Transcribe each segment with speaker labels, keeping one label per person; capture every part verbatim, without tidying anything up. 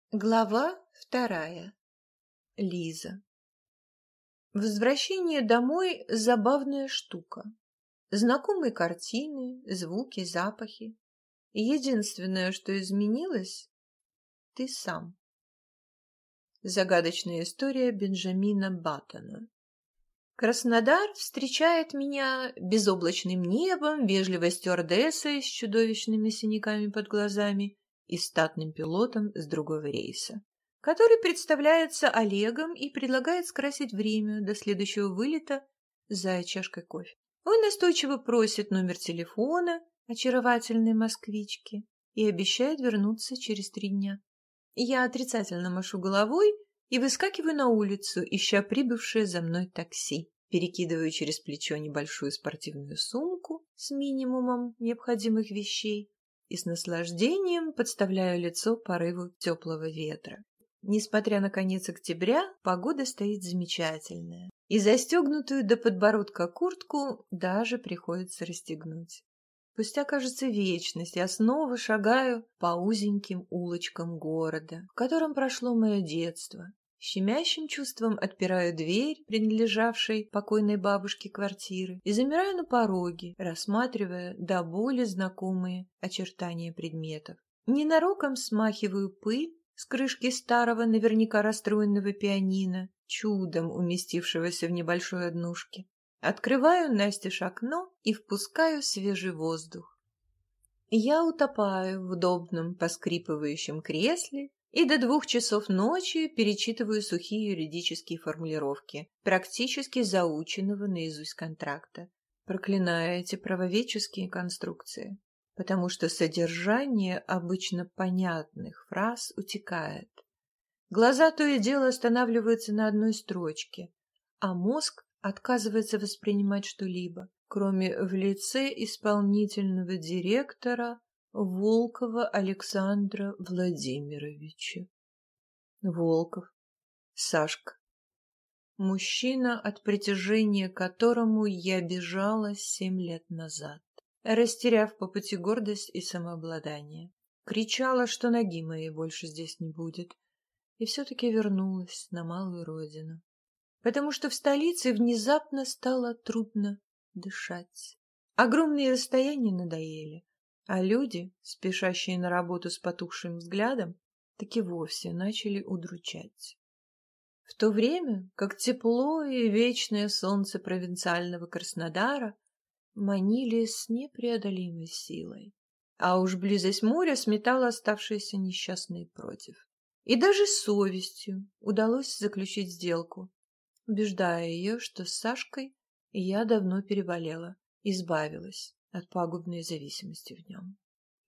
Speaker 1: Глава вторая. Лиза. Возвращение домой – забавная штука. Знакомые картины, звуки, запахи. И единственное, что изменилось – ты сам. Загадочная история Бенджамина Баттона. Краснодар встречает меня безоблачным небом, вежливой стюардессой с чудовищными синяками под глазами и статным пилотом с другого рейса, который представляется Олегом и предлагает скрасить время до следующего вылета за чашкой кофе. Он настойчиво просит номер телефона очаровательной москвички и обещает вернуться через три дня. Я отрицательно машу головой и выскакиваю на улицу, ища прибывшее за мной такси. Перекидываю через плечо небольшую спортивную сумку с минимумом необходимых вещей и с наслаждением подставляю лицо порыву теплого ветра. Несмотря на конец октября, погода стоит замечательная, и застегнутую до подбородка куртку даже приходится расстегнуть. Спустя, кажется, вечность я снова шагаю по узеньким улочкам города, в котором прошло мое детство. Щемящим чувством отпираю дверь, принадлежавшей покойной бабушке квартиры, и замираю на пороге, рассматривая до боли знакомые очертания предметов. Ненароком смахиваю пыль с крышки старого, наверняка расстроенного пианино, чудом уместившегося в небольшой однушке. Открываю настежь окно и впускаю свежий воздух. Я утопаю в удобном поскрипывающем кресле и до двух часов ночи перечитываю сухие юридические формулировки практически заученного наизусть контракта, проклиная эти правоведческие конструкции, потому что содержание обычно понятных фраз утекает. Глаза то и дело останавливаются на одной строчке, а мозг отказывается воспринимать что-либо, кроме в лице исполнительного директора Волкова Александра Владимировича. Волков, Сашка. Мужчина, от притяжения которому я бежала семь лет назад, растеряв по пути гордость и самообладание. Кричала, что ноги моей больше здесь не будет, и все-таки вернулась на малую родину, потому что в столице внезапно стало трудно дышать. Огромные расстояния надоели, а люди, спешащие на работу с потухшим взглядом, так и вовсе начали удручать. В то время как тепло и вечное солнце провинциального Краснодара манили с непреодолимой силой, а уж близость моря сметала оставшиеся несчастные против. И даже с совестью удалось заключить сделку, убеждая ее, что с Сашкой я давно переболела, избавилась от пагубной зависимости в нем.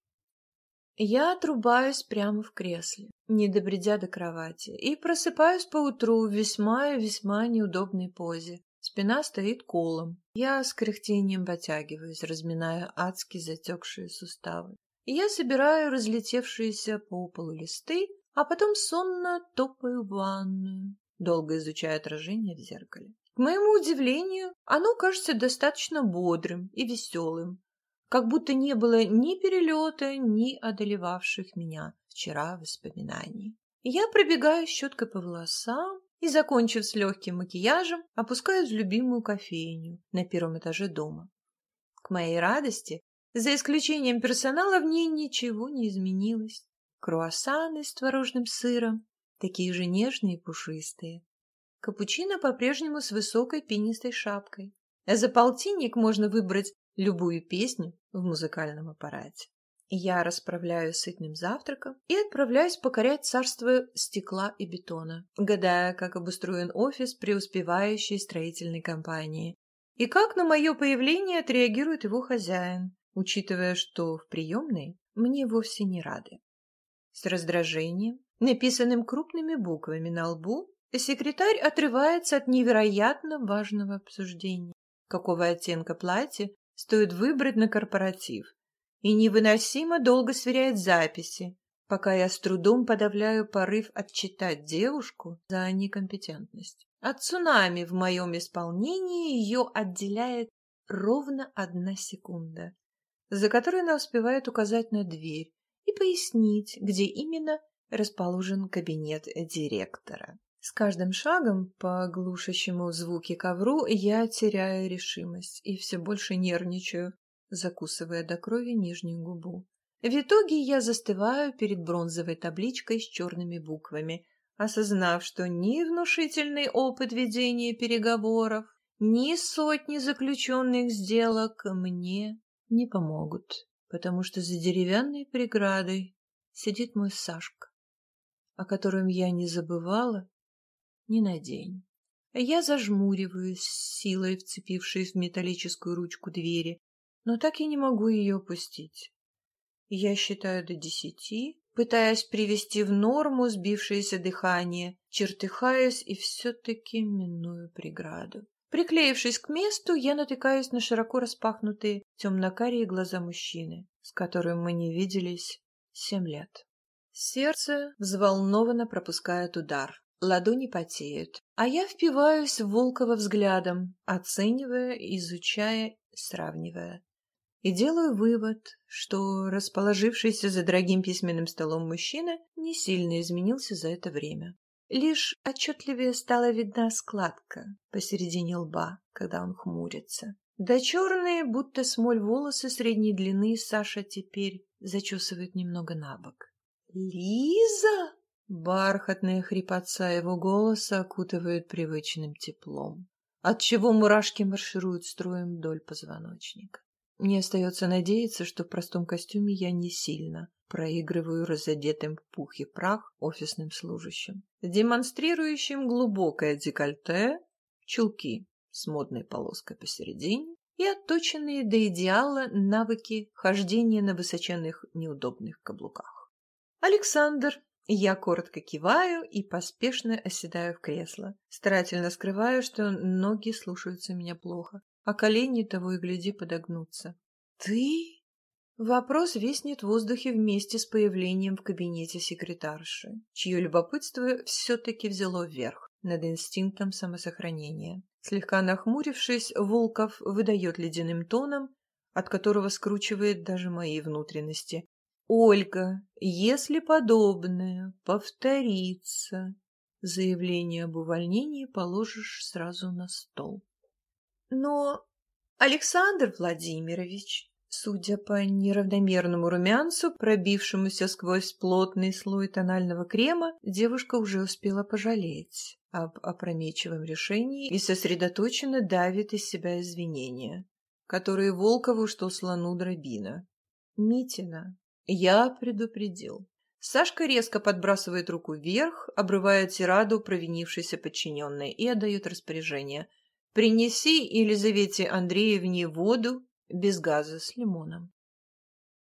Speaker 1: Я отрубаюсь прямо в кресле, не добредя до кровати, и просыпаюсь поутру в весьма и весьма неудобной позе. Спина стоит колом. Я с кряхтением потягиваюсь, разминая адски затекшие суставы. И я собираю разлетевшиеся по полу листы, а потом сонно топаю в ванную, долго изучая отражение в зеркале. К моему удивлению, оно кажется достаточно бодрым и веселым, как будто не было ни перелета, ни одолевавших меня вчера воспоминаний. Я пробегаю щеткой по волосам и, закончив с легким макияжем, опускаюсь в любимую кофейню на первом этаже дома. К моей радости, за исключением персонала, в ней ничего не изменилось. Круассаны с творожным сыром, такие же нежные и пушистые. Капучино по-прежнему с высокой пенистой шапкой. А за полтинник можно выбрать любую песню в музыкальном аппарате. Я расправляю сытным завтраком и отправляюсь покорять царство стекла и бетона, гадая, как обустроен офис преуспевающей строительной компании и как на мое появление отреагирует его хозяин, учитывая, что в приемной мне вовсе не рады. С раздражением, написанным крупными буквами на лбу, секретарь отрывается от невероятно важного обсуждения, какого оттенка платья стоит выбрать на корпоратив, и невыносимо долго сверяет записи, пока я с трудом подавляю порыв отчитать девушку за некомпетентность. От цунами в моем исполнении ее отделяет ровно одна секунда, за которой она успевает указать на дверь и пояснить, где именно расположен кабинет директора. С каждым шагом по глушащему звуки ковру я теряю решимость и все больше нервничаю, закусывая до крови нижнюю губу. В итоге я застываю перед бронзовой табличкой с черными буквами, осознав, что ни внушительный опыт ведения переговоров, ни сотни заключенных сделок мне не помогут, потому что за деревянной преградой сидит мой Сашка, о котором я не забывала ни на день. Я зажмуриваюсь, силой вцепившись в металлическую ручку двери, но так и не могу ее опустить. Я считаю до десяти, пытаясь привести в норму сбившееся дыхание, чертыхаюсь и все-таки миную преграду. Приклеившись к месту, я натыкаюсь на широко распахнутые темно-карие глаза мужчины, с которым мы не виделись семь лет. Сердце взволнованно пропускает удар. Ладони потеют, а я впиваюсь в Волкова взглядом, оценивая, изучая, сравнивая. И делаю вывод, что расположившийся за дорогим письменным столом мужчина не сильно изменился за это время. Лишь отчетливее стала видна складка посередине лба, когда он хмурится. Да черные, будто смоль волосы средней длины Саша теперь зачесывает немного набок. «Лиза!» Бархатная хрипотца его голоса окутывает привычным теплом, отчего мурашки маршируют строем вдоль позвоночника. Мне остается надеяться, что в простом костюме я не сильно проигрываю разодетым в пух и прах офисным служащим, демонстрирующим глубокое декольте, чулки с модной полоской посередине и отточенные до идеала навыки хождения на высоченных неудобных каблуках. «Александр!» Я коротко киваю и поспешно оседаю в кресло, старательно скрываю, что ноги слушаются меня плохо, а колени того и гляди подогнутся. «Ты?» Вопрос виснет в воздухе вместе с появлением в кабинете секретарши, чье любопытство все-таки взяло вверх над инстинктом самосохранения. Слегка нахмурившись, Волков выдает ледяным тоном, от которого скручивает даже мои внутренности. «Ольга, если подобное повторится, заявление об увольнении положишь сразу на стол». «Но, Александр Владимирович...» Судя по неравномерному румянцу, пробившемуся сквозь плотный слой тонального крема, девушка уже успела пожалеть об опрометчивом решении и сосредоточенно давит из себя извинения, которые Волкову, что слону дробина. «Митина, я предупредил». Сашка резко подбрасывает руку вверх, обрывая тираду провинившейся подчиненной и отдает распоряжение. «Принеси Елизавете Андреевне воду без газа с лимоном».